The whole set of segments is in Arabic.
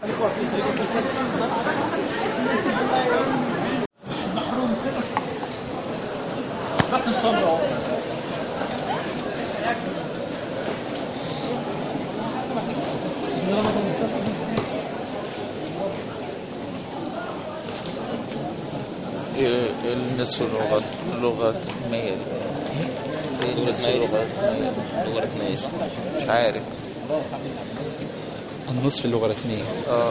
النصف لغة مية. لغة مية مش عارف. النصف اللغة الرسمية.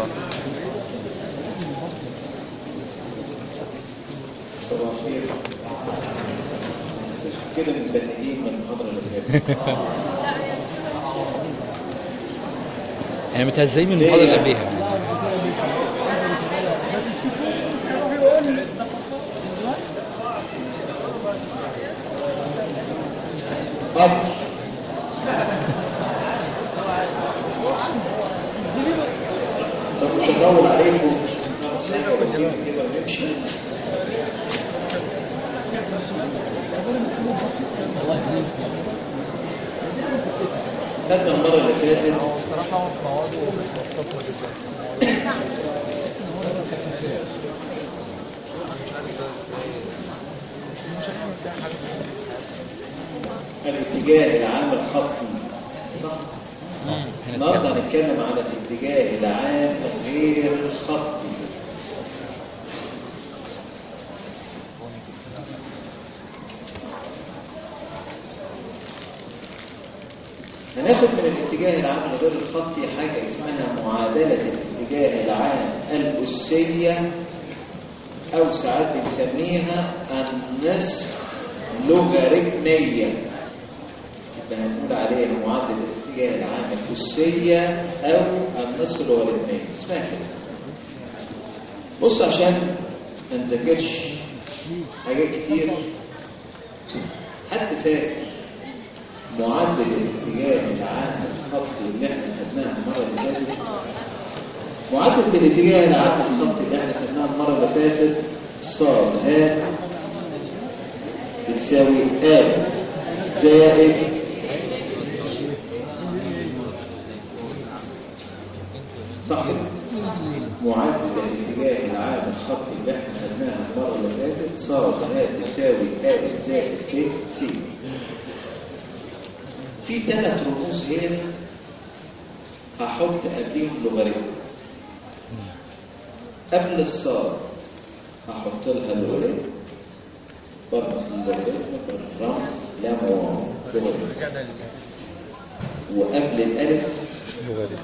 كده متبنيين من المحاضرة اللي فاتت. احنا متهزئين من المحاضرة اللي قبليها. طب مش هنطول عليكم حاجة بسيطة كده ونمشي. خدنا المرة اللي فاتت الصراحة مواضيع متوسطة جدا. الاتجاه العام الخطي، صح؟ النهارده هنتكلم عن الاتجاه العام غير الخطي. هناخد من الاتجاه العام غير الخطي حاجة اسمها معادلة الاتجاه العام الأسية، أو ساعات بنسميها النصف لوغاريتمية. يبقى هنقول عليها معادلة الاتجاه العام الأسية أو النصف لوغاريتمية، اسمها كده. بص عشان ما نذاكرش حاجات كتير، حد فاكر معدل الاتجاه العام الخطي اللي احنا خدناها المره اللي فاتت؟ معدل الاتجاه العام الخطي اللي احنا خدناها المره اللي فاتت صاد ه بتساوي ا زائد صح كده؟ معدل الاتجاه العام الخطي اللي احنا خدناها المره اللي فاتت صاد ه بتساوي ا زائد ب س. في 3 رموز هنا هحط قبليهم لوغاريتم. قبل الصاد هحط لها لوغاريتم، برمز للوغاريتم بالرمز لام لوغاريتم، وقبل الالف لوغاريتم.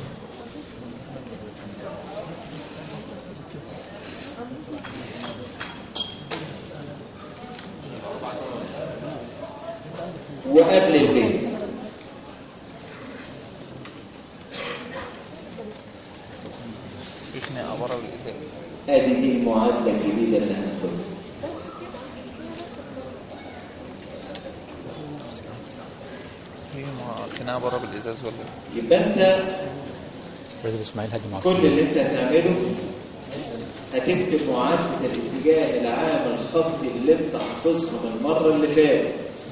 وقبل الب. احنا عبارة بالإزاي. ادي دي المعادله الجديده اللي هناخدها. كنا عبارة بالإزاز ولا يبقى انت كل اللي انت هتعمله هتكتب معادله الاتجاه العام الخطي اللي انت حافظها من المره اللي فاتت،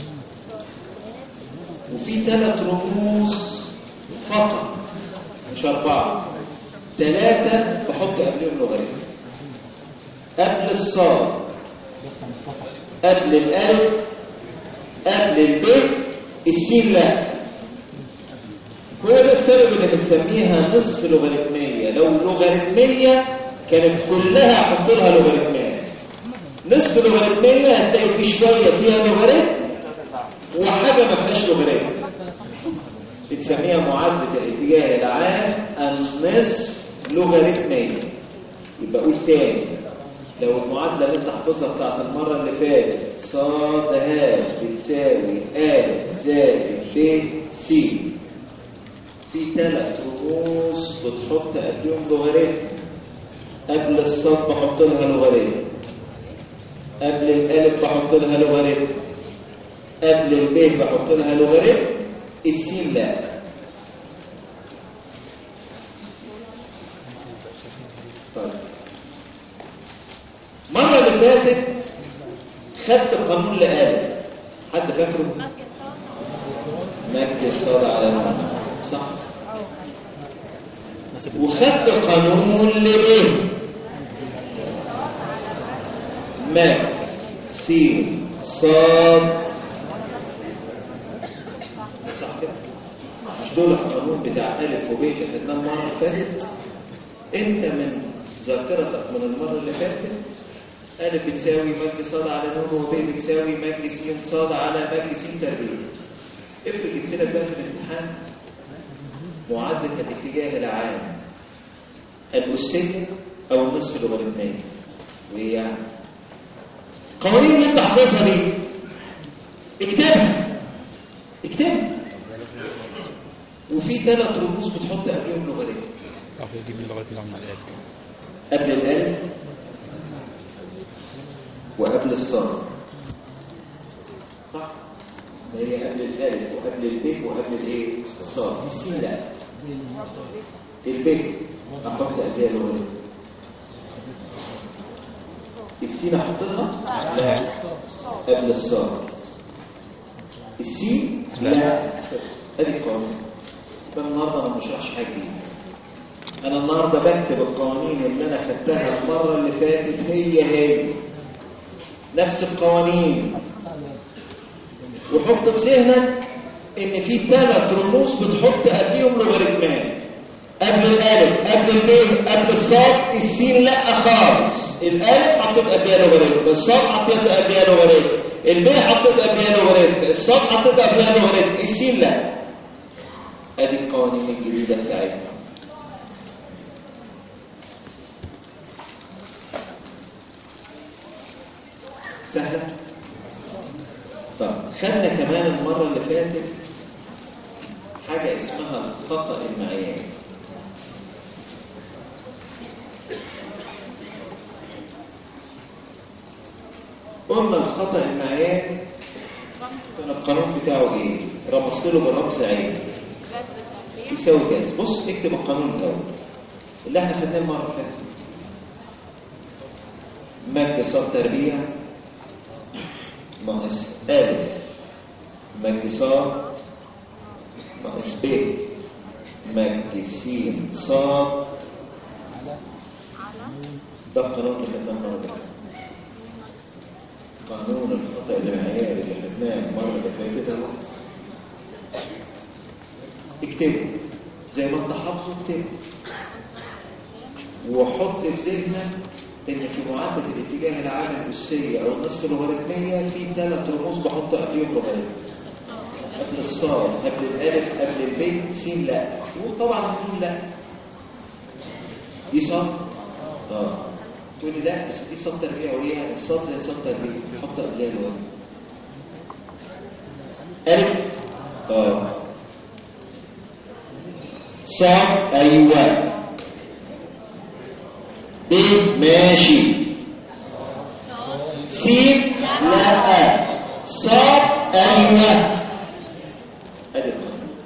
وفي 3 رموز فقط مش 4، 3 بحط قبلهم لوغاريتم. قبل الصاد، قبل الالف، قبل الب، السين لا. هو ده السبب اللي بنسميها نصف لوغاريتميه. لو لوغاريتميه كانت كلها احط لها لوغاريتمات. نصف لوغاريتميه هتلاقي في شويه فيها لوغاريتم وحاجه ما فيهاش لوغاريتم. بنسميها معادله الاتجاه العام النصف لوغاريتميه. يبقى اقول تاني، لو المعادله اللي انت حافظها بتاعت المره اللي فاتت صاد ه بتساوي ا زائد ب س، في 3 رموز بتحط قبلهم لوغاريتم. قبل الصاد بحط لها لوغاريتم، قبل الالف بحط لها لوغاريتم، قبل الب بحط لها لوغاريتم، السين لا. طيب المره اللي فاتت خدت قانون لآلف، حد فاكره؟ مكي الصاد على النون، صح؟ احسب وخدت قانون لب ما س صاد، صح كده؟ مش دول القانون بتاع ألف وب اللي خدناه المرة اللي فاتت؟ أنت من ذاكرتك من المرة اللي فاتت ألف بتساوي مج صاد على نون وب بتساوي مج س صاد على مج س تربيع. افرض جبت لك بقى في الامتحان معادلة الاتجاه العام الأسية أو النصف اللوغاريتمية، وهي يعني قوانين اللي انت حافظها دي اكتبها وفي 3 رموز بتحط قبلهم لوغاريتم. يجيب اللغات اللي عم الالف قبل الالف وقبل الصاد، صح؟ هي قبل الالف وقبل الب وقبل الايه؟ الصاد. السين لا، الب احط قبلها لوغاريتم. السين احط لها لا قبل الصاد. السين لا. ادي القوانين. النهارده انا مش هشرح حاجه جديده، انا النهارده بكتب القوانين اللي انا خدتها المره اللي فاتت، هي نفس القوانين. وحط في ذهنك ان في 3 رموز بتحط قبليهم لوغاريتمات، قبل الالف قبل الب قبل الصاد. السين لا خالص. الالف حطيت قبلها لوغاريتم، الصاد حطيت قبلها لوغاريتم، الب حطيت قبلها لوغاريتم، الصاد حطيت قبلها لوغاريتم، السين لا. ادي القوانين الجديده بتاعتنا. سهله. طب خدنا كمان المره اللي فاتت حاجه اسمها الخطا المعياري. قلنا الخطأ المعياري كان القانون بتاعه ايه؟ رمزت له بالرمز عين يساوي كذا. بص اكتب القانون الاول اللي احنا خدناه المره اللي فاتت. مج صاد تربيع ناقص الف مج صاد ناقص ب مج س صاد. ده القانون اللي خدناه المره اللي فاتت. قانون الخطأ المعياري اللي خدناه المره اللي فاتت اهو. اكتبه زي ما انت حافظه، اكتبه وحط في ذهنك ان في معادله الاتجاه العام الاسيه او النصف اللوغاريتميه في 3 رموز بحط قبلهم لوغاريتم. قبل الصاد قبل الالف قبل الب س لا، وطبعا النون لا. دي صاد تقول لي لا بس دي صاد تربيع، وهي يعني الصاد زي صاد تربيع حط قبلها لوغاريتم. الف صاد ايوه ب ماشي س لا صاد ايوه. ادي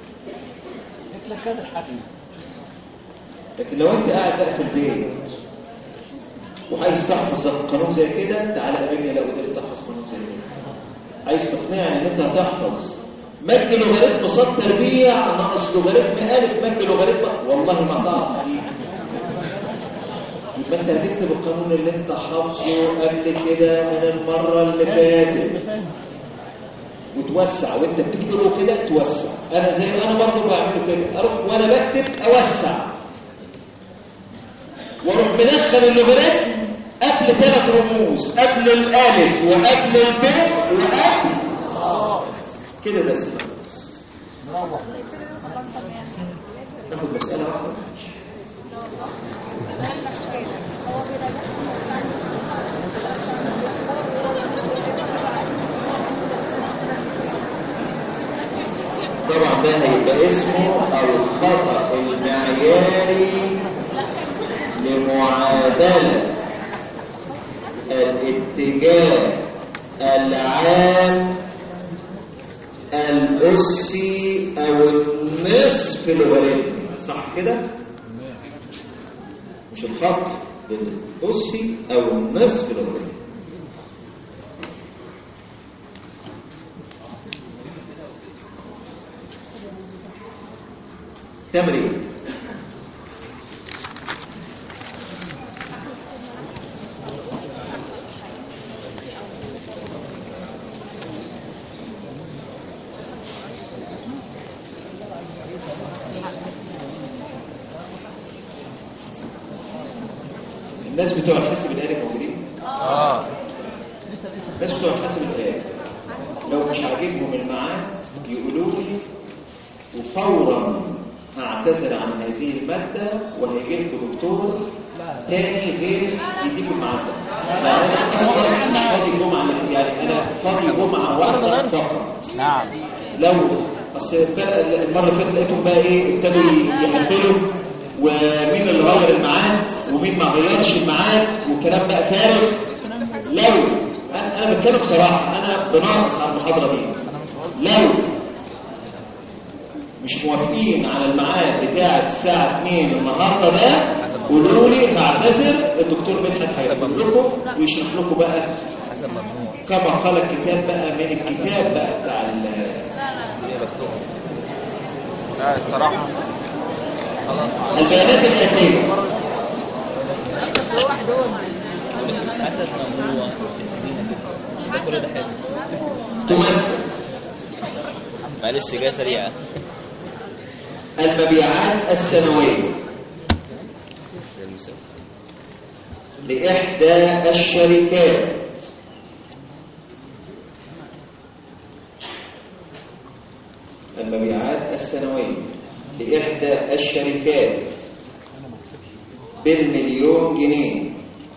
لكن لو انت قاعد بقى في البيت وعايز تحفظ القانون زي كده، تعالى قابلني لو قدرت تحفظ قانون زي كده. عايز تقنعني ان انت هتحفظ مج لوغاريتم صاد تربيع ناقص لوغاريتم الف مج لوغاريتم، والله ما تعرف حقيقي. يبقى انت هتكتب القانون اللي انت حافظه قبل كده من المره اللي فاتت وتوسع، وانت بتكتبه كده توسع. انا زي ما انا برضه بعمله كده، اروح وانا بكتب اوسع واروح مدخل اللوغاريتم قبل 3 رموز، قبل الالف وقبل الب وقبل كده. ده اسمه ناخد مسألة واحدة. طبعا ده هيبقى اسمه الخطأ المعياري لمعادلة الاتجاه العام الأسي أو النصف لوغاريتمي، صح كده؟ مش الخط، الأسي أو النصف لوغاريتمي. تمرين الناس بتوع الحاسب الآلي موجودين؟ الناس بتوع الحاسب الآلي لو مش عاجبهم الميعاد يقولوا لي، وفورا هعتذر عن هذه المادة وهيجي لكم دكتور تاني غير يديكم الميعاد ده. يعني أنا أصلا مش فاضي جمعة، يعني أنا فاضي جمعة واحدة فقط. نعم. لو أصل المرة اللي فاتت لقيتهم بقى إيه ابتدوا يحبلوا ومين اللي غير الميعاد ومين ما غيرش الميعاد وكلام بقى فارغ. لو أنا بتكلم بصراحة، أنا بناقص على المحاضرة دي. لو مش موافقين على الميعاد بتاع الساعة 2 النهارده ده قولوا لي هعتذر، الدكتور مدحت هيقول لكم ويشرح لكم بقى حسب ممنوع كما قال الكتاب بقى من الكتاب بقى بتاع لا الصراحة البيانات الآتية. حسب ممنوع ده كل ده حاسب. تمثل معلش جايه سريعه. المبيعات السنوية لإحدى الشركات المبيعات السنوية لإحدى الشركات بالمليون جنيه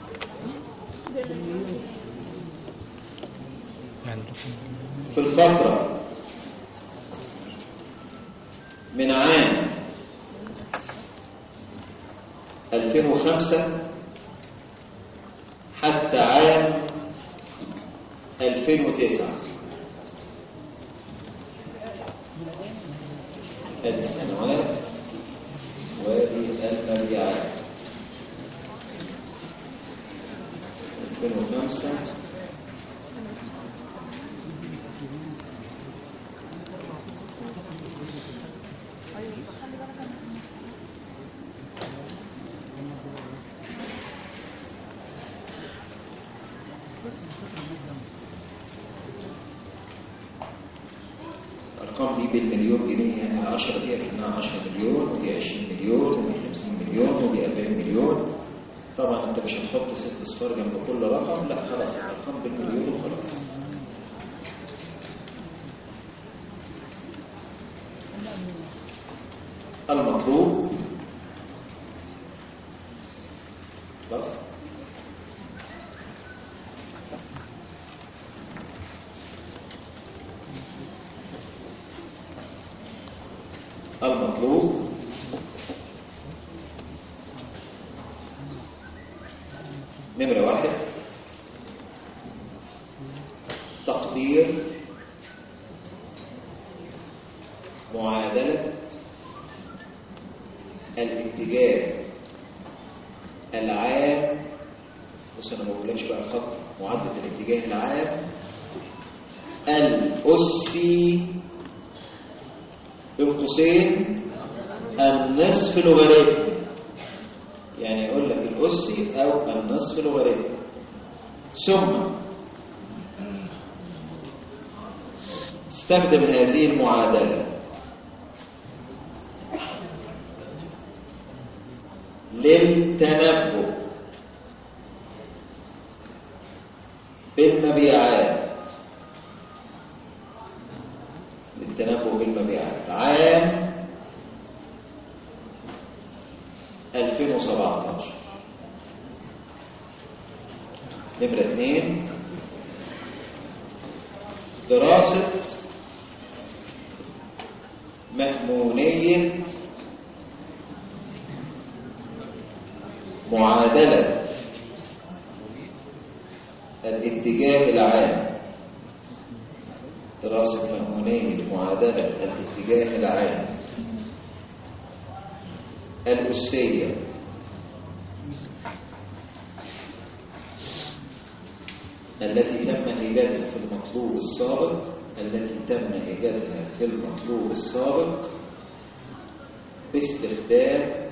في الفترة من عام 2005 حتى عام 2009. هذه السنوات وهذه المبيعات 2005 الأرقام دي بالمليون جنيه، يعني 10 دي أكنها 10 مليون ودي 20 مليون ودي 50 مليون ودي 40 مليون. طبعا أنت مش هتحط 6 أصفار جنب كل رقم، لا خلاص الأرقام بالمليون وخلاص. المطلوب خلاص المطلوب نمرة 1 تقدير معادلة الاتجاه العام. بص انا ما بقولكش بقى الخط، معادلة الاتجاه العام الأسي بين قوسين النصف لوغاريتم، يعني يقول لك الأسي أو النصف لوغاريتم. ثم استخدم هذه المعادلة للتنبؤ بالمبيعات، للتنبؤ بالمبيعات عام 2017. نمرة 2 دراسة مأمونية معادلة الاتجاه العام، دراسة مأمونية معادلة الاتجاه العام الأسية التي تم إيجادها في المطلوب السابق، باستخدام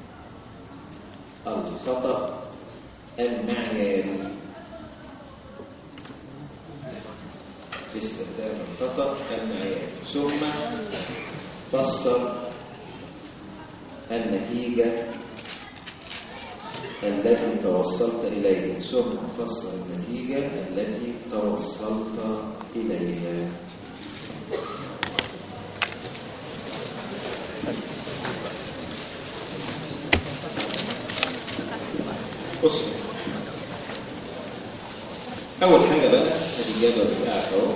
الخطأ المعياري. ثم فسر النتيجة التي توصلت إليه، ثم فسر النتيجة التي توصلت إليها. بص، أول حاجة بقى الإجابة بتاعك أهو،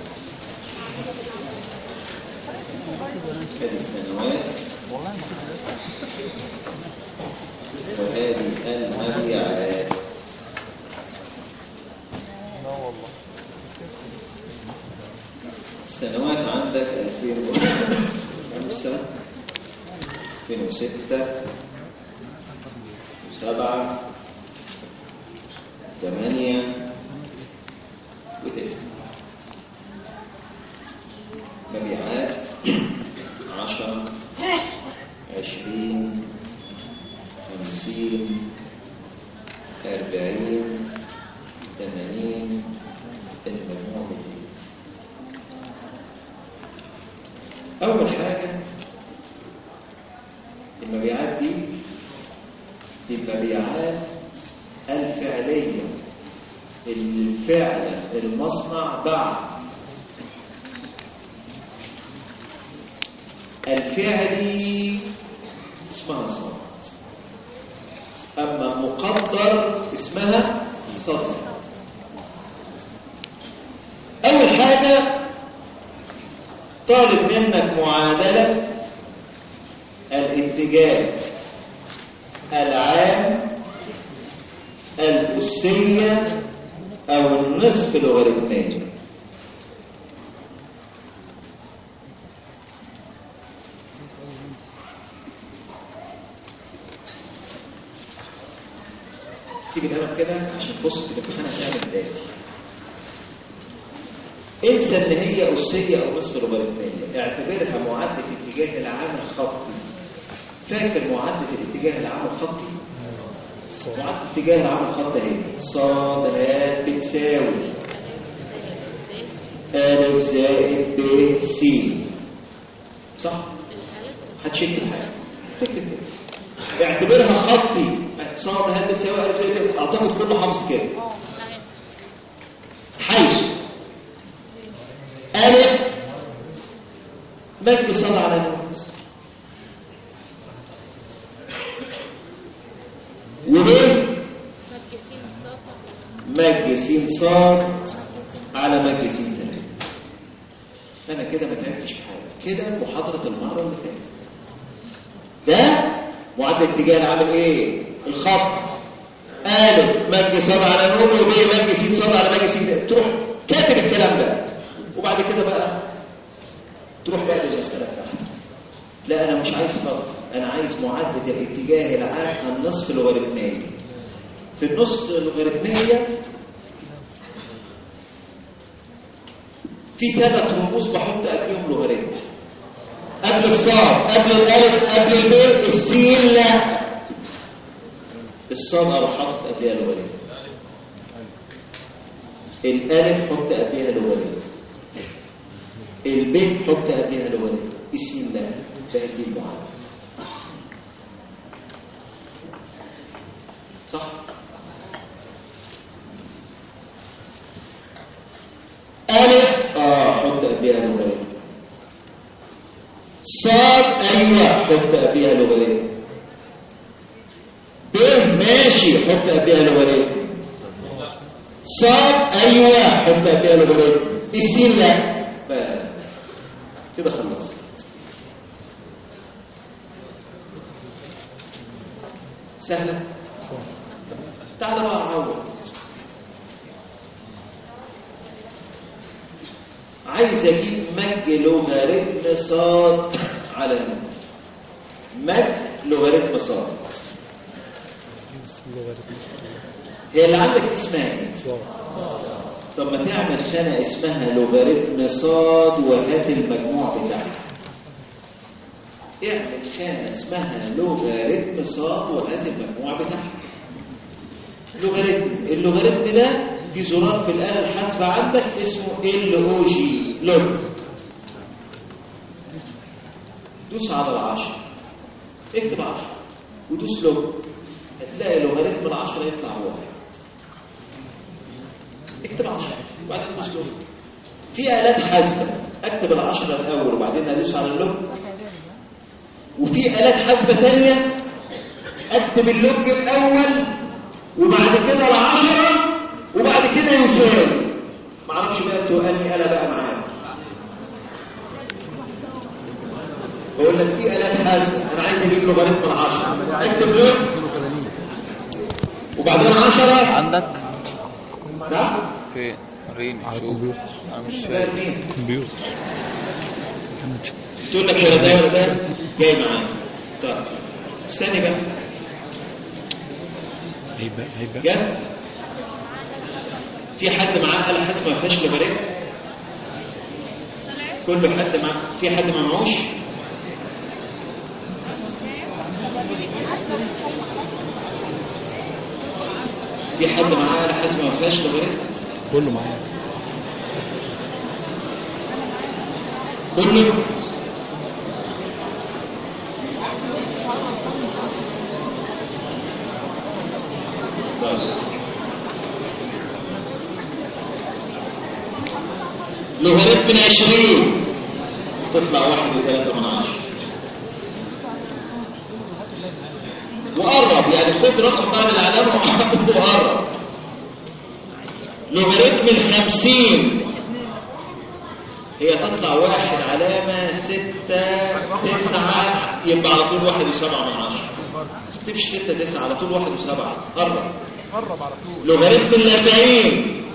هذه السنوات وهذه المبيعات. السنوات عندك 2005 2006 7 8 و9. مبيعات 10 20 50 40 80 المجموع 200. أول حاجة المبيعات دي المبيعات الفعلية اللي فعلا المصنع باع. الفعلي اسمها صاد، أما المقدر اسمها صاد. أول حاجة طالب منك معادلة الاتجاه العام الأسية أو النصف لوغاريتمية. سيب القلم كده عشان تبص في الامتحان هتعمل داتي. انسى ان هي أسية أو نصف لوغاريتمية، اعتبرها معادلة الاتجاه العام الخطي. فاكر معادلة الاتجاه العام الخطي؟ معادلة الاتجاه العام الخطي اهي صاد ه بتساوي أ زائد ب س، صح؟ هتشد الحاجة تكتب كده، اعتبرها خطي. صاد ه بتساوي أ زائد ب، اعتقد كله حافظ كده. حيث أ مد صاد على النون، وليه مج س صاد على مج س 3. انا كده ما تعبتش في حاجه، كده محاضره المره اللي فاتت. ده معادله اتجاه العامل ايه؟ الخط. ا مج صاد على نون، وب مج س صاد على مج س 3. تروح كاتب الكلام ده، وبعد كده بقى تروح بقى للمساله بتاعتك. لا انا مش عايز خط، انا عايز معادله الاتجاه العام النصف لوغاريتميه. في النصف لوغاريتميه في 3 رموز بحط قبلهم لوغاريتم. قبل الصاد، قبل الالف، قبل الب، السين لا. الصاد اروح حاطط قبلها لوغاريتم، الالف حط قبلها لوغاريتم، الب حط قبلها لوغاريتم، السين لا. فهذه المعادلة صح؟ ألف حط قبلها لوغاريتم. صاد أيوة حط قبلها لوغاريتم. ب ماشي حط قبلها لوغاريتم. صاد أيوة حط قبلها لوغاريتم. السين لا. كده خلصت. سهلة؟ تعال بقى عوض. عايز اجيب مج لوغاريتم صاد على نون. مج لوغاريتم صاد هي اللي عندك اسمها ايه؟ طب ما تعمل خانة اسمها لوغاريتم صاد وهات المجموع بتاعها. اعمل خانة اسمها لوغاريتم صاد وهات المجموع بتاعها. لوغاريتم، اللوغاريتم ده في زرار في الآلة الحاسبة عندك اسمه LOG لوج. دوس على 10، اكتب 10 ودوس لوج. هتلاقي لوغاريتم ال10 يطلع 1. اكتب 10 وبعدين تسلك. في آلات حاسبة اكتب ال10 الاول وبعدين ادوس على اللوج، وفي آلات حاسبة تانية اكتب اللوج الاول وبعد كده ال10 وبعد كده يساوي. معرفش بقى انتوا انهي آلة بقى معايا. بقول لك في آلات حاسبة انا عايز اجيب لوغاريتم ال10، اكتب لوج وبعدين 10 عندك نعم فين؟ وريني شوف. انا مش شايف. شايفين كمبيوتر تقول لك يا ده ولا ده جاي معايا. طيب استني بقى. هيبقى جد في حد معاه آلة حاسبة ما فيهاش لوغاريتم؟ كل حد معاه. في حد ما معهوش؟ في حد معاه آلة حاسبة ما فيهاش لوغاريتم؟ كله معايا. كله؟ لوغاريتم 20 تطلع 1.3 وقرب، يعني خد رقم بعد العلامة وقرب. لوغاريتم 50 هي تطلع 1 علامة 6 9 يبقى على طول 1.7 ما تكتبش 6 9 على طول 1.7. قرب على طول. لوغاريتم 40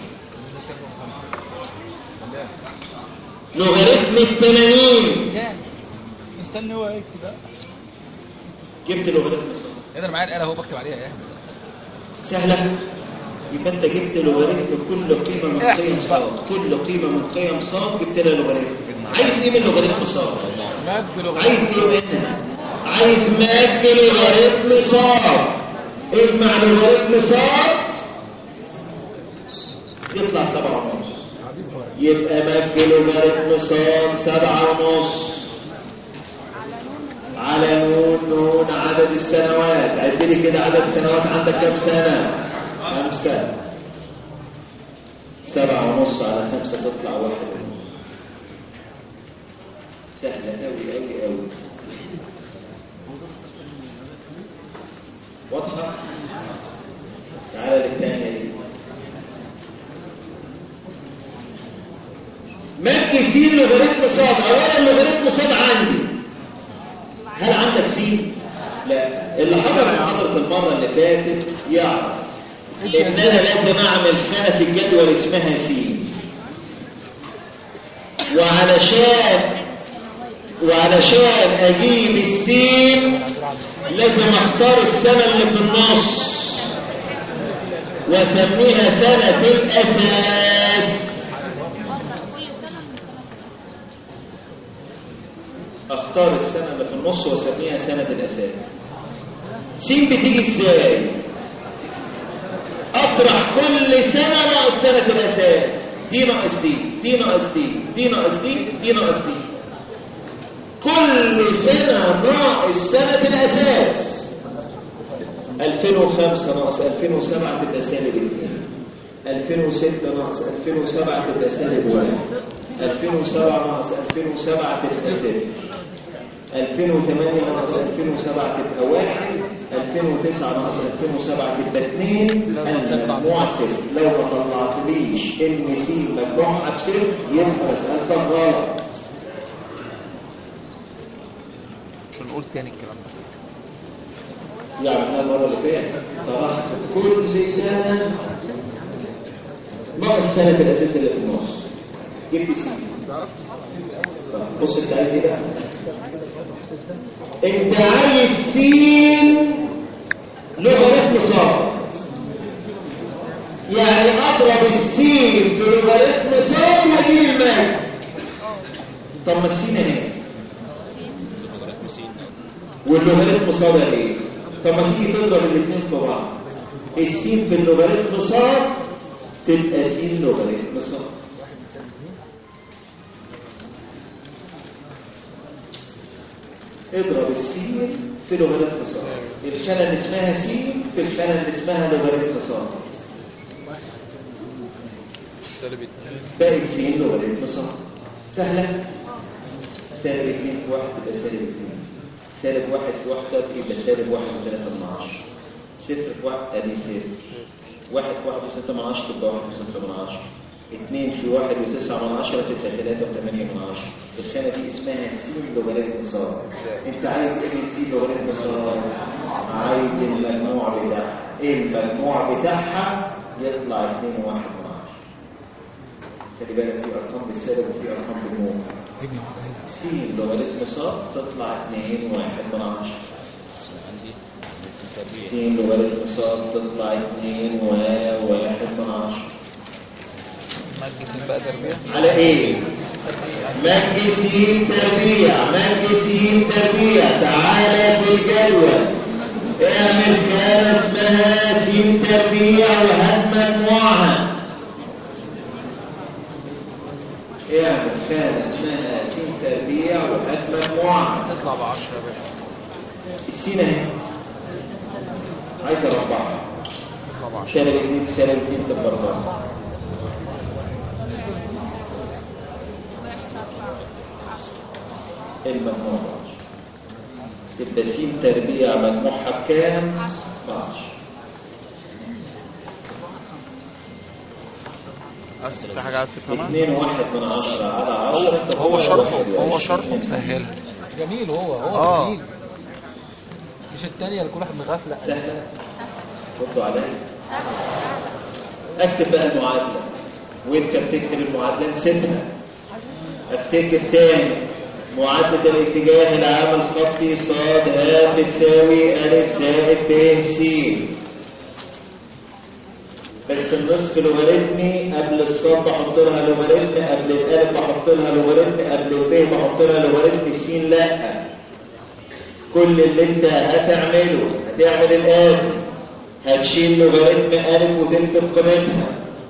لوغاريتم 80 كام؟ مستني هو يكتب بقى. جبت لوغاريتم صح؟ انا معايا الآلة اهو بكتب عليها ايه؟ سهلة. يبقى انت جبت لوغاريتم كل قيمة من قيم صاد، كل قيمة من قيم صاد جبت لها لوغاريتم. عايز ايه من لوغاريتم صاد؟ عايز ايه منها؟ عايز مد لوغاريتم صاد. اجمع لوغاريتم صاد يطلع 7.5. يبقى مد لوغاريتم صاد 7.5 على نون عدد السنوات. عد لي كده عدد السنوات عندك كام سنة؟ 5. 7.5 على 5 تطلع 1. سهلة أوي أوي أوي. واضحة؟ تعالى للثانية دي. مد س لوغاريتم صاد. أولا لوغاريتم صاد عندي. هل عندك س؟ لا. اللي حضر محاضرة المرة اللي فاتت يعرف إن أنا لازم أعمل خانة في الجدول اسمها س، وعلشان أجيب السين لازم أختار السنة اللي في النص وأسميها سنة الأساس. أختار السنة اللي في النص وأسميها سنة الأساس. س بتيجي إزاي؟ أطرح كل سنة ناقص سنة الأساس. دي ناقص دي، دي ناقص دي، دي ناقص دي، دي ناقص دي. كل سنة ناقص سنة الأساس. 2005 ناقص 2007 تبقى سالب 2. 2006 ناقص 2007 تبقى سالب 1. 2007 ناقص 2007 تبقى 0. 2008 ناقص 2007 تبقى 1. 2009 ناقص 2007 تبقى 2. المجموع 0. لو ما طلعتليش ان س مجموعها بصفر يبقى مسألتك غلط. مش هنقول تاني الكلام ده. يعني احنا المره اللي فاتت طرحت كل سنه ناقص سنه الاساس اللي في النص. جبت س. بص انت عايز ايه بقى؟ انت عايز س لوغاريتم صاد. يعني اضرب السين في لوغاريتم صاد واجيب المال. طب ما السين اهي واللوغاريتم صاد اهي. طب ما تيجي تضرب الاثنين في بعض. السين في اللوغاريتم صاد تبقى س لوغاريتم صاد. اضرب السين في لوغاريتم صاد. الخانه اللي اسمها س في الخانة اللي اسمها لوغاريتم صاد. باقي س لوغاريتم صاد. سهلة. سالب 2 في 1 تبقى سالب 2. سالب 1 في 1 يبقى سالب 1 و3/10. 0 في 1 ادي 0. 1 في 1 و6/10 تبقى 1 و6/10. 2 في 1 و9/10 تبقى 3 و8/10. الخانة دي اسمها س لوغاريتم صاد. انت عايز ايه من س لوغاريتم صاد؟ عايز المجموع بتاعها. المجموع بتاعها يطلع 2 و1/10. خلي بالك في ارقام بالسالب وفي ارقام بالموجب. س لوغاريتم صاد تطلع 2 و1/10. س لوغاريتم صاد تطلع 2 و1/10. مجي س بقى تربيع على ايه؟ مجي س تربيع. مجي س تربيع. تعالى في الجدول اعمل خانة اسمها س تربيع وهات مجموعها. اعمل خانة اسمها س تربيع وهات مجموعها. تطلع ب10 يا باشا. السين اهي عايز اربعها. تطلع ب10. سالب 2 في سالب 2 تبقى 4. المجموع تبقى س تربيع مجموعها بكام؟ 10. أسف في حاجة عايز تفهمها؟ 2 و1/10 على 10. هو شرحه مسهلها. جميل هو جميل. مش التانية اللي كل واحد مغفلة. سهلة. ردوا عليا. اكتب بقى المعادلة. وانت بتكتب المعادلة نسيتها. افتكر تاني. معادلة الاتجاه العام الخطي ص ه بتساوي أ زائد ب س. بس النصف لوغاريتمي. قبل الصاد بحط لها لوغاريتم، قبل الالف بحط لها لوغاريتم، قبل الب بحط لها لوغاريتم. س لا. كل اللي انت هتعمله هتعمل الآتي. هتشيل لوغاريتم أ وتكتب قيمتها،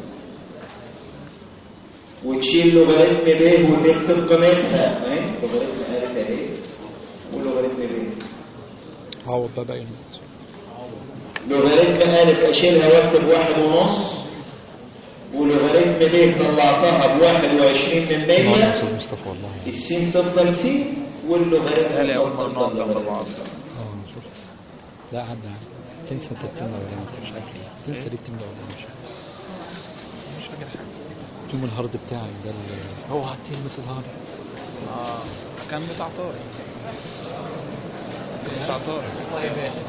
وتشيل لوغاريتم ب وتكتب قيمتها. اهي لوغاريتم أ اهي ولوغاريتم ب. عوض ده باقي النقط. لوغاريتم أ اشيلها واكتب 1.5، ولوغاريتم ب طلعتها ب21%. استاذ مصطفى والله. السين تفضل س واللوغاريتم قال لي أول مرة نقعد جنب بعض. شفت. لا عدى. تنسى انت التمنى ولا انت مش عارف ايه. تنسى ليه التمنى ولا مش فاكر حاجة. يوم الهارد بتاعي ده هو هتلمس الهارد. كان بتاع طارق. بتاع طارق. طيب ماشي.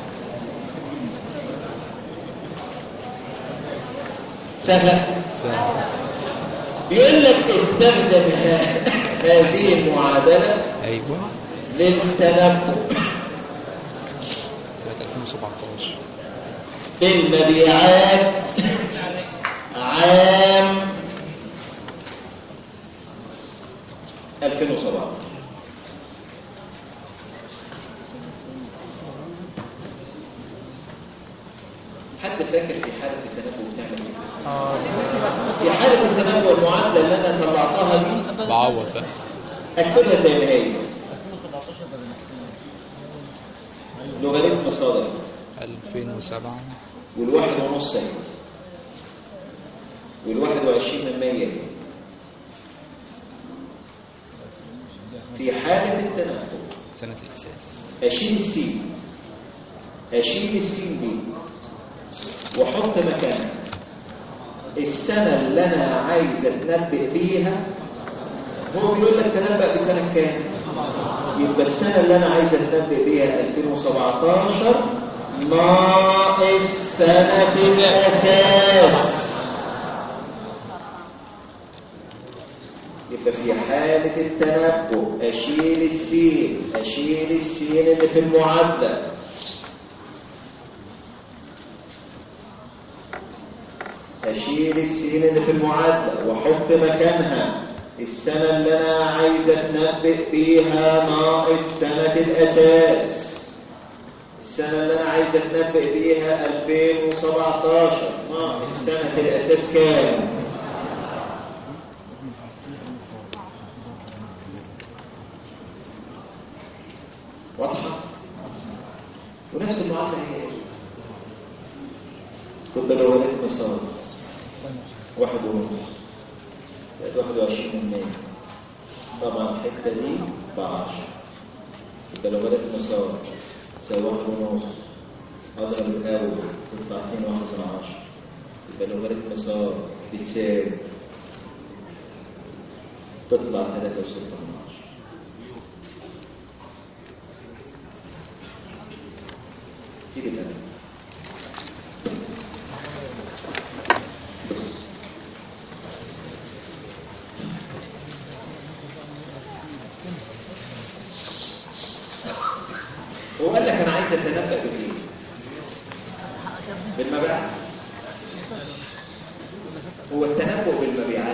سهل. بيقول لك استخدم هذه المعادلة ايوه للتنبؤ سنة 2017 بالمبيعات عام 2017. حد فاكر في حالة التنبؤ بتعمل ايه؟ في حالة التنبؤ المعادلة اللي انا طلعتها دي بعوض بقى. اكتبها زي ما هي. لوغاريتم صادق 2007 والواحد ونص اهي وال21%. في حالة التنبؤ سنة الأساس اشيل السين. اشيل السين دي واحط مكانها السنة اللي انا عايز اتنبئ بيها. هو بيقول لك تنبأ بسنة كام؟ يبقى السنة اللي انا عايز اتنبئ بيها 2017 ناقص سنة الاساس. يبقى في حالة التنبؤ اشيل السين. اشيل السين اللي في المعادلة. اشيل السين اللي في المعادلة واحط مكانها السنة اللي انا عايز اتنبئ بيها ناقص سنة الاساس. السنة اللي انا عايز اتنبئ بيها 2017 ناقص سنة الاساس كام؟ واضحة؟ ونفس المعادلة هي تبقى لوغاريتم صاد 1.5 بقت 21%. طبعا الحته دي ب10 يبقى لوغاريتم صاد تساوي 1.5 اضرب الاول تطلع 2.1 يبقى لوغاريتم صاد بتساوي تطلع 3.6. سيب الأمل. هو قال لك أنا عايز أتنبأ بإيه؟ بالمبيعات. هو التنبؤ بالمبيعات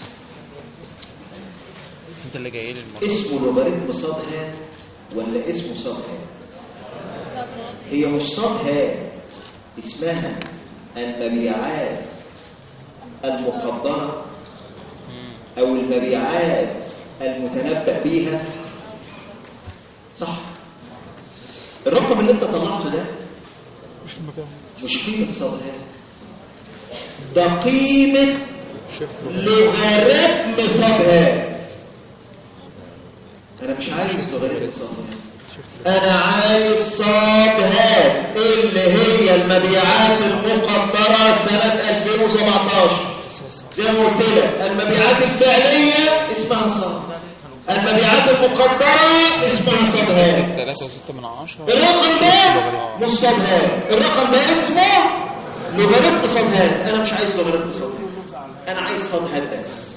انت اللي جاي لي المره اسمه لوغاريتم صاد هات ولا اسمه صاد هات؟ هي مش صاد هات، اسمها المبيعات المقدرة أو المبيعات المتنبأ بيها. صح؟ الرقم اللي انت طلعته ده مش قيمة صاد هات، ده قيمة لوغاريتم صاد هات. أنا مش عايز لوغاريتم صاد هات، أنا عايز صاد هات اللي هي المبيعات المقدرة سنة 2017. زي ما قلت لك المبيعات الفعلية اسمها صاد، المبيعات المقدرة اسمها صاد هات. 3.6. الرقم ده مش صاد هات، الرقم ده اسمه لوغاريتم صاد هات. أنا مش عايز لوغاريتم صاد هات، أنا عايز صاد هات بس.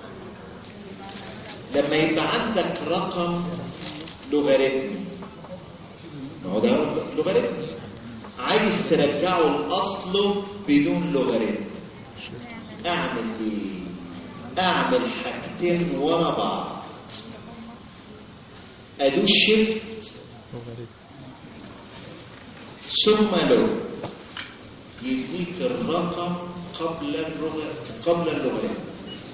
لما يبقى عندك رقم لوغاريتمي، ما هو ده لوغاريتمي، عايز ترجعه لاصله بدون لوغاريتم، اعمل ايه؟ اعمل حاجتين ورا بعض، ادوس شيفت ثم لو يديك الرقم قبل اللوغاريتم.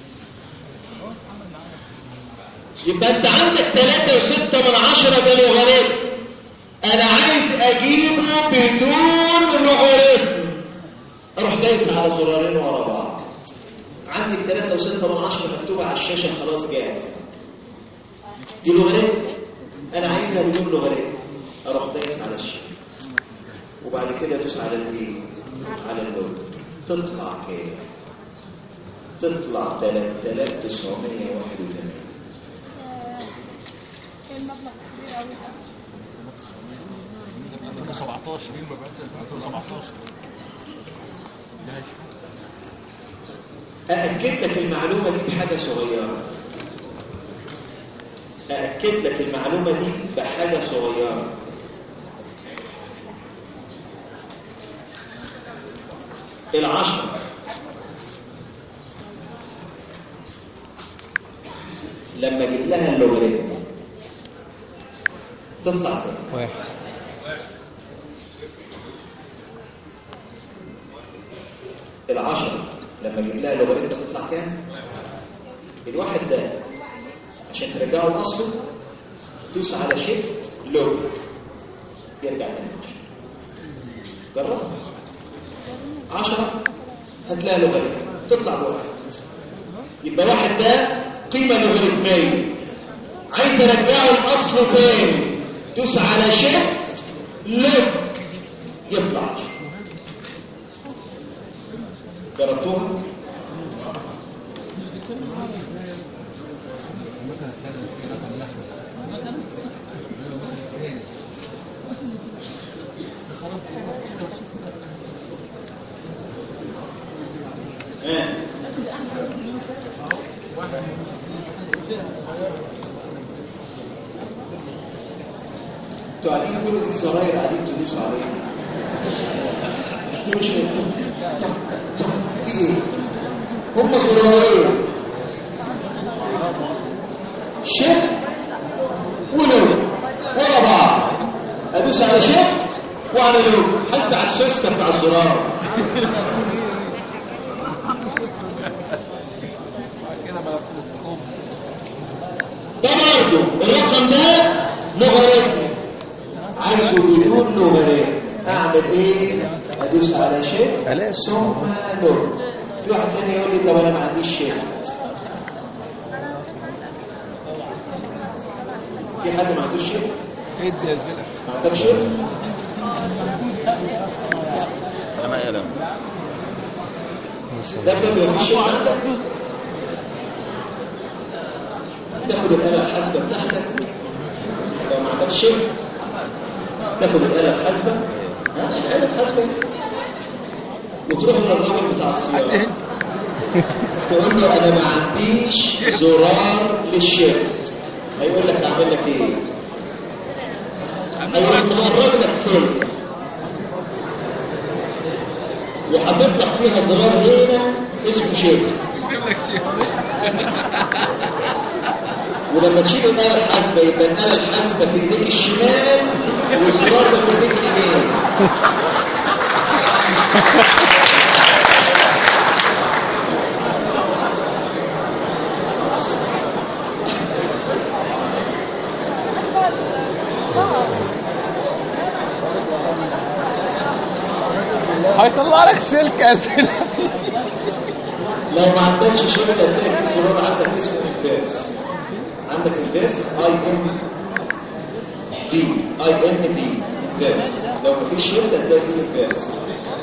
يبقى انت عندك 3.6 ده لوغاريتم، انا عايز اجيبه بدون لوغاريتم، اروح دايس على زرارين ورا بعض. عندي 3.6 مكتوبه على الشاشه خلاص جاهز، دي لوغاريتم انا عايزها بدون لوغاريتم، اروح دايس على الشاشه وبعد كده ادوس على الايه؟ على اللوج. تطلع كام؟ تطلع 3981. المبلغ كبير قوي. 17 17. أأكد لك المعلومة دي بحاجة صغيرة، أأكد لك المعلومة دي بحاجة صغيرة. العشرة لما جيت لها اللوغاريتم تطلع كام؟ 1. العشرة لما اجيب لها لوغاريتم تطلع كام؟ الواحد ده عشان ترجعه لاصله دوس على شيفت لوج يرجع تاني 10. جرب 10 هتلاقي لوغاريتم تطلع بواحد، يبقى واحد ده قيمة لوغاريتمية، عايز ارجعه لاصله تاني دوس على شيفت لوج يطلع 10. جربتوها؟ انتوا قاعدين كل دي زراير قاعدين تدوسوا عليها، مش في ايه؟ هم زراير شيفت ولو ورا بعض، ادوس على شيفت وعلى لو حسب على السوسته بتاع الزرار. ده برضه الرقم ده لوغاريتم، عايزه بدون لوغاريتم، اعمل ايه؟ ادوس ادوس على شيفت علاش؟ ثم لوك. في واحد تاني يقول لي طب انا ما عنديش شيفت. في حد ما عندوش شيفت؟ ما عندكش شيفت؟ انا قلم ده بجد ما فيش شيفت عندك؟ تاخد الآلة الحاسبة بتاعتك لو ما عندكش شيفت، تاخد الآلة الحاسبة الآلة الحاسبة وتروح للراجل بتاع الصيانة تقول له أنا ما عنديش زرار للشيفت. هيقول لك أعمل لك إيه؟ هيقول لك مخرج لك سلك وحاطط لك فيها زرار هنا اسمه شيفت، ولما تشيل الآلة الحاسبة يبقى الآلة الحاسبة في ايديك الشمال والزرار ده في ايديك اليمين. هيطلع لك سلك اسئله. لو ما عندكش شيفت هتلاقي في زرار عندك اسمه انفيرس. عندك انفيرس اي ان في انفيرس. لو ما فيش شيفت هتلاقي فيه انفيرس.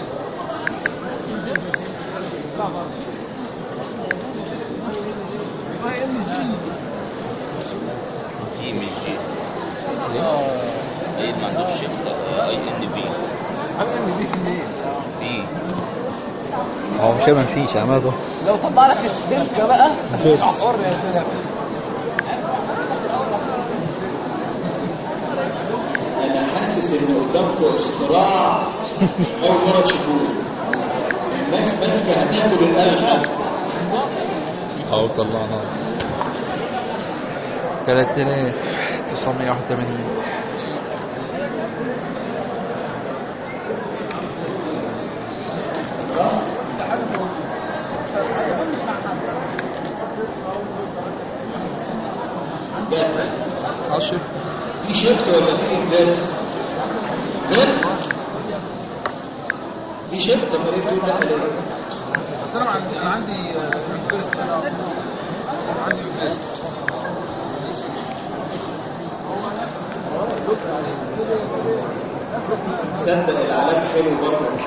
اي من جي اي ما عندوش شيفت اي ان بي بي هو مش ما فيش يا عماد. لو طلع لك السلك بقى هتبقى حر يا سلام. انا حاسس ان قدامكم اختراع اول مره تشوفوه. الناس ماسكه هتاكل الآلة الحاسبة. اهو طلعنا 3981. في شيفت ولا في انفيرس؟ فيرس؟ في شيفت طب ليه بتقول لا ليه؟ بس انا عندي فيرست. عندي فيرست. صدق العلاج حلو برضه.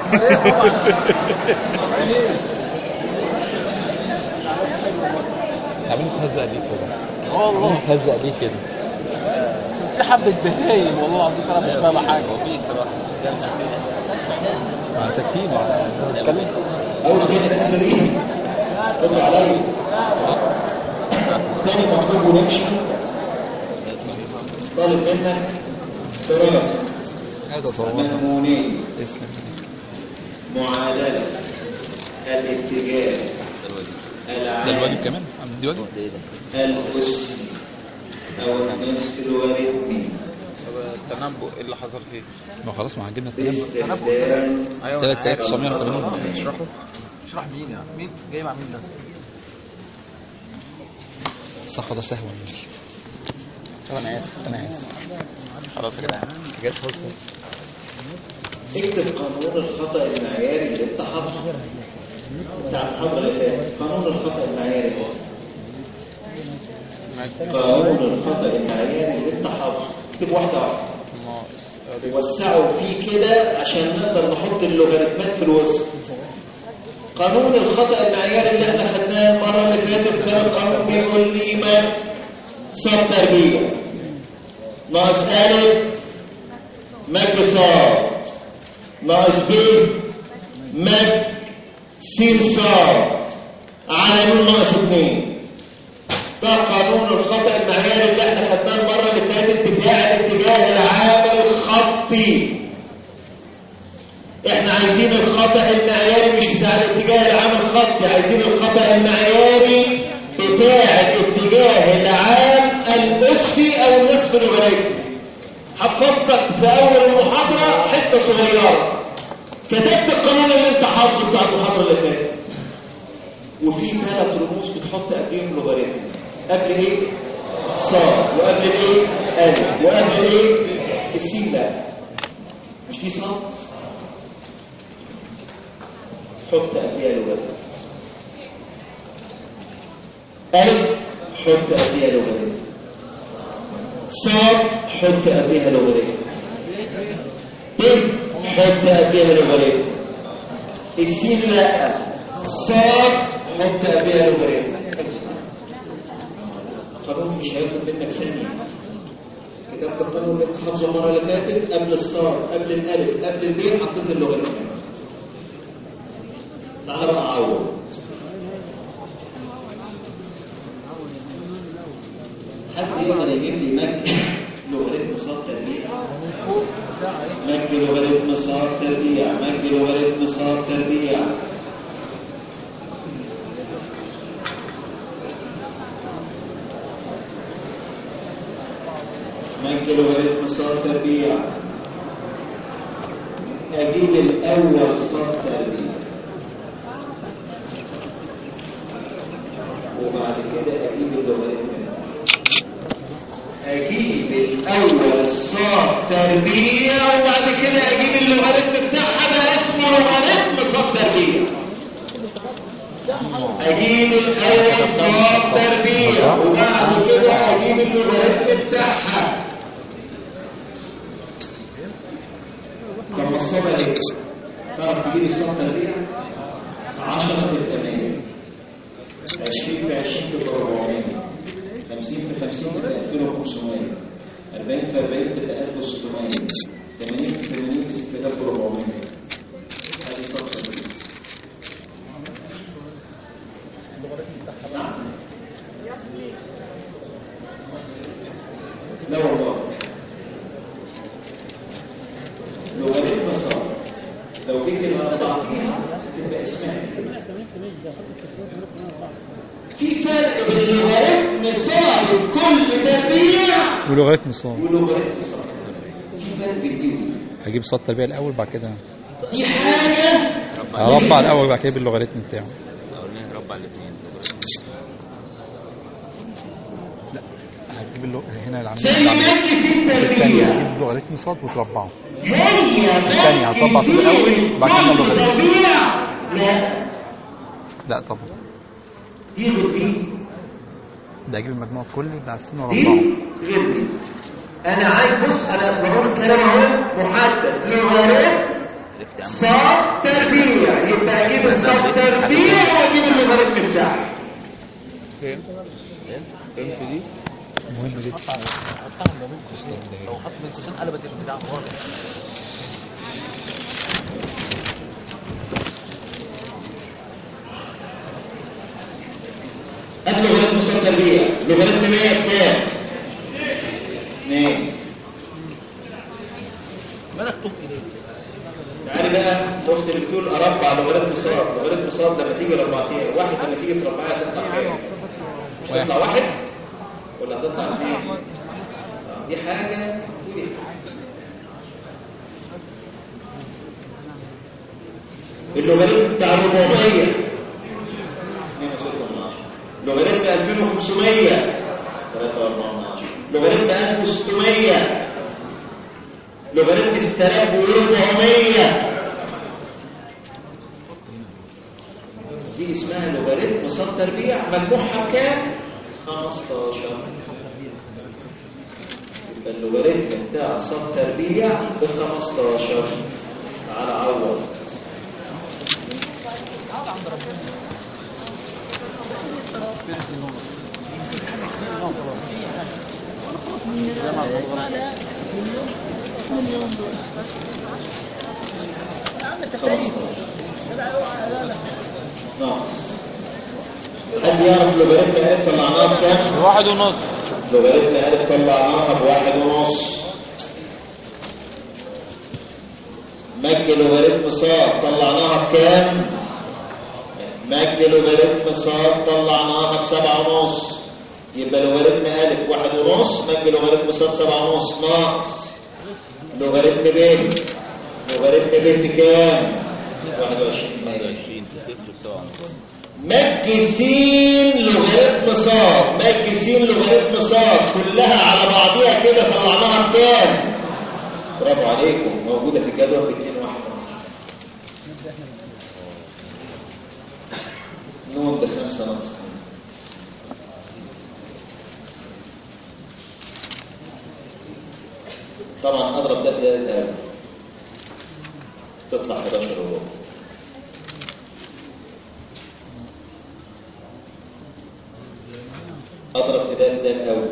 عامل تهزق ليه كده؟ والله تهزق ليه كده؟ في حبة بهايم والله العظيم انا مش فاهم حاجة. وفي صراحه ما ساكتين نتكلم. اول كلمه تدريب رد عليا. تاني مطلوب ونمشي. طالب منك دراسه هذا صواب. مضمونيه تسلم. معادله الاتجاه ده الواجب كمان؟ عندي واجب؟ الأسي أو النصف الوارثي التنبؤ ايه اللي حصل فيه؟ ما خلاص ما عجبنا التنبؤ. باستخدام 3980. اشرحه. اشرح مين يعني؟ مين جاي مع مين ده؟ صح ده سهوا. انا اسف خلاص يا جدعان جت فرصه. اكتب قانون الخطأ المعياري اللي انت حافظه بتاع المحاضرة اللي فاتت. قانون الخطأ المعياري قانون الخطأ المعياري اللي انت حافظه. اكتب واحدة وسعوا فيه كده عشان نقدر نحط اللوغاريتمات في الوسط. قانون الخطأ المعياري اللي احنا خدناه المرة اللي فاتت كان القانون بيقول لي ما صاد تربيع ناقص ألف مج صاد ناقص ب مج س صاد على ن ناقص 2. ده قانون الخطأ المعياري اللي احنا خدناه المرة اللي فاتت بتاع الاتجاه العام الخطي. احنا عايزين الخطأ المعياري مش بتاع الاتجاه العام الخطي، عايزين الخطأ المعياري بتاع الاتجاه العام الأسي أو النصف الوارثي. حفظتك في أول المحاضرة حتة صغيرة، كتبت القانون اللي انت حافظه بتاع المحاضرة اللي فاتت، وفي 3 رموز بتحط قبلهم لوغاريتم. قبل ايه؟ صاد، وقبل ايه؟ ألف، وقبل ايه؟ السين. لا مش دي صاد؟ حط قبلها لوغاريتم. ألف حط قبلها لوغاريتم. صاد حط قبلها لوغاريتم. ب حط قبلها لوغاريتم. السين لا، صاد حط قبلها لوغاريتم. القانون مش هياخد منك ثانية. كتبت القانون اللي انت حافظه المرة اللي فاتت، قبل الصاد قبل الألف قبل الب حطيت اللوغاريتم. تعال بقى عوض. حد يقدر يجيب لي مج لوغاريتم صاد تربيع؟ مج لوغاريتم صاد تربيع، مج لوغاريتم صاد تربيع. مج لوغاريتم صاد تربيع. أجيب الأول صاد تربيع، وبعد كده أجيب اللوغاريتم. أجيب الأول صاد تربيع وبعد كده أجيب اللوغاريتم بتاعها بقى اسمه لوغاريتم صاد تربيع. أجيب الأول صاد تربيع وبعد كده أجيب اللوغاريتم بتاعها. طب الصاد ايه؟ تعرف تجيب الصاد تربيع؟ 10 في 8، 20 في 20 تبقى 400، 50 في 50 تبقى 2500، 40 في 40 تبقى 1600، 80 في 80 ب 6400. هذه صاد تربيع. لا والله، لوغاريتم صاد لو جيت الأربعة فيها تبقى اسمها في فرق بين لوغاريتم صاد كل تربيع ولوغاريتم صاد ولوغاريتم صاد. في فرق بين هجيب صاد تربيع الاول بعد كده دي حاجه هربع الاول بعد كده باللوغاريتم بتاعه. ربع الاثنين. لا هتجيب هنا العمليه زي ما انت في الثانيه التربيع هتجيب لوغاريتم صاد وتربعه. هي الثانيه هتطبع صاد الاول بعد كده اللوغاريتم. تربيع لا لا طبعا دي غير دي، ده اجيب المجموع كله بتاع السين دي واربعه. غير دي. انا عايز بص، انا بقول كلام اهو محدد. لوغاريتم صاد تربيع يبقى اجيب الصاد تربيع واجيب اللوغاريتم بتاعه. فهمت دي؟ مهم جدا. لو حط من قوسين قلبت البتاع واضح. قبل لوغاريتم صاد تربيع لوغاريتم 100 بكام؟ 2. مالك تهت ليه؟ تعالي بقى بص اللي بتقول اربع لوغاريتم صاد. لوغاريتم صاد لما تيجي ربعتين، واحد لما تيجي تربعها تطلع كام؟ مش تطلع واحد ولا هتطلع 2؟ دي حاجه ودي حاجه. اللوغاريتم بتاع 400 لوغاريتم 2500 3.4، لوغاريتم 1600، لوغاريتم 6400. دي اسمها لوغاريتم صاد تربيع. مجموعها بكام؟ 15. يبقى اللوغاريتم بتاع صاد تربيع ب 15. تعالى عوض. ناقص. حد يعرف لوغاريتم ألف طلعناها بكام؟ 1.5. لوغاريتم ألف طلعناها ب1.5. مج لوغاريتم صاد طلعناها بكام؟ مج لوغاريتم صاد طلعناها ب7.5. يبقى لوغاريتم ألف 1.5، مج لوغاريتم صاد 7.5. ناقص لوغاريتم ب. لوغاريتم ب بكام؟ 21. 20 في 6 ب7.5. مج س لوغاريتم صاد، مج س لوغاريتم صاد كلها على بعضيها كده طلعناها بكام؟ برافو عليكم، موجوده في الجدول ب 2.1. نون ب5 ناقص 2. طبعا اضرب ده في ده تطلع 11 وربع. اضرب في ده الاول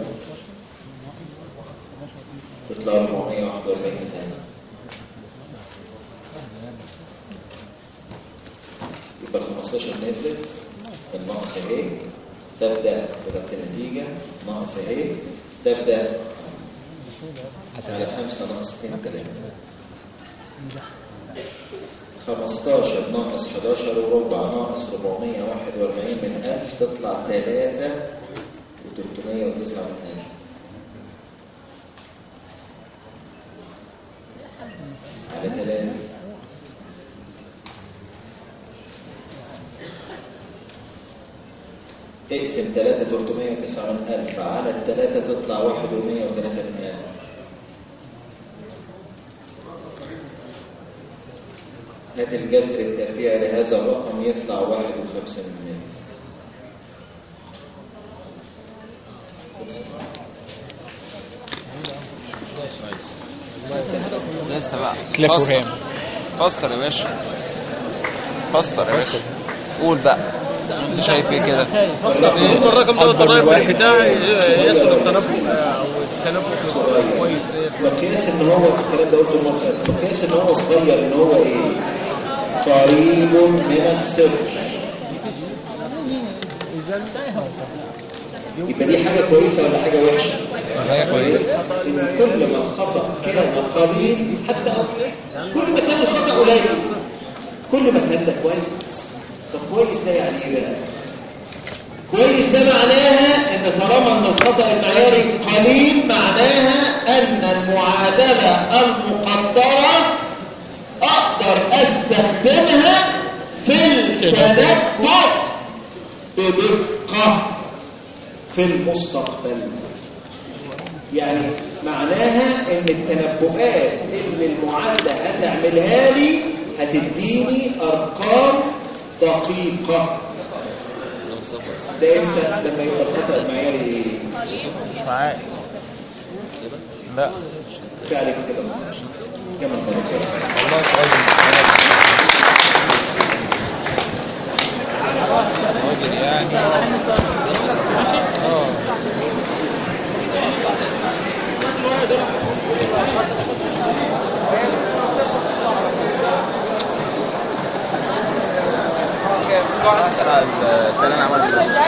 تطلع 441 تاني. يبقى 15 نزلت، الناقص اهي، تبدا تبقى النتيجه ناقص اهي، تبدا على 5 ناقص 2 3. 15 ناقص 11 وربع ناقص 441 من 1000 تطلع 3,309 من 1000. على 3 اقسم 3,309 من 1000 على 3 تطلع 1,103 من 1000. هات الجذر التربيعي لهذا الرقم يطلع 1.5 من 100. لسه بقى كليف وهام. فسر يا باشا، فسر يا باشا، قول بقى انت شايف ايه كده؟ فسر ايه الرقم ده قريب من بتاعي يصل التنبؤ او التنبؤ كويس. مقياس ان هو الكلام ده قلته مره، مقياس ان هو صغير، ان هو ايه؟ قريب من الصفر. يبقى دي حاجه كويسه ولا حاجه وحشه؟ حاجة كويسة. ان كل ما الخطا كان قليل حتى كل ما كان الخطا قليل كل ما كان ده كويس. طب كويس ده يعني ايه بقى؟ كويس ده معناها ان طالما ان الخطا المعياري قليل معناها ان المعادله المقدره اقدر استخدمها في التنبؤ بدقه في المستقبل. يعني معناها ان التنبؤات اللي المعادله هتعملها لي هتديني ارقام دقيقه. ده امتى؟ لما يبقى الخطا المعياري مش معايا. لا فعلا كده. كمان مره كده. والله كويس. راجل يعني. اسال على الثاني عمل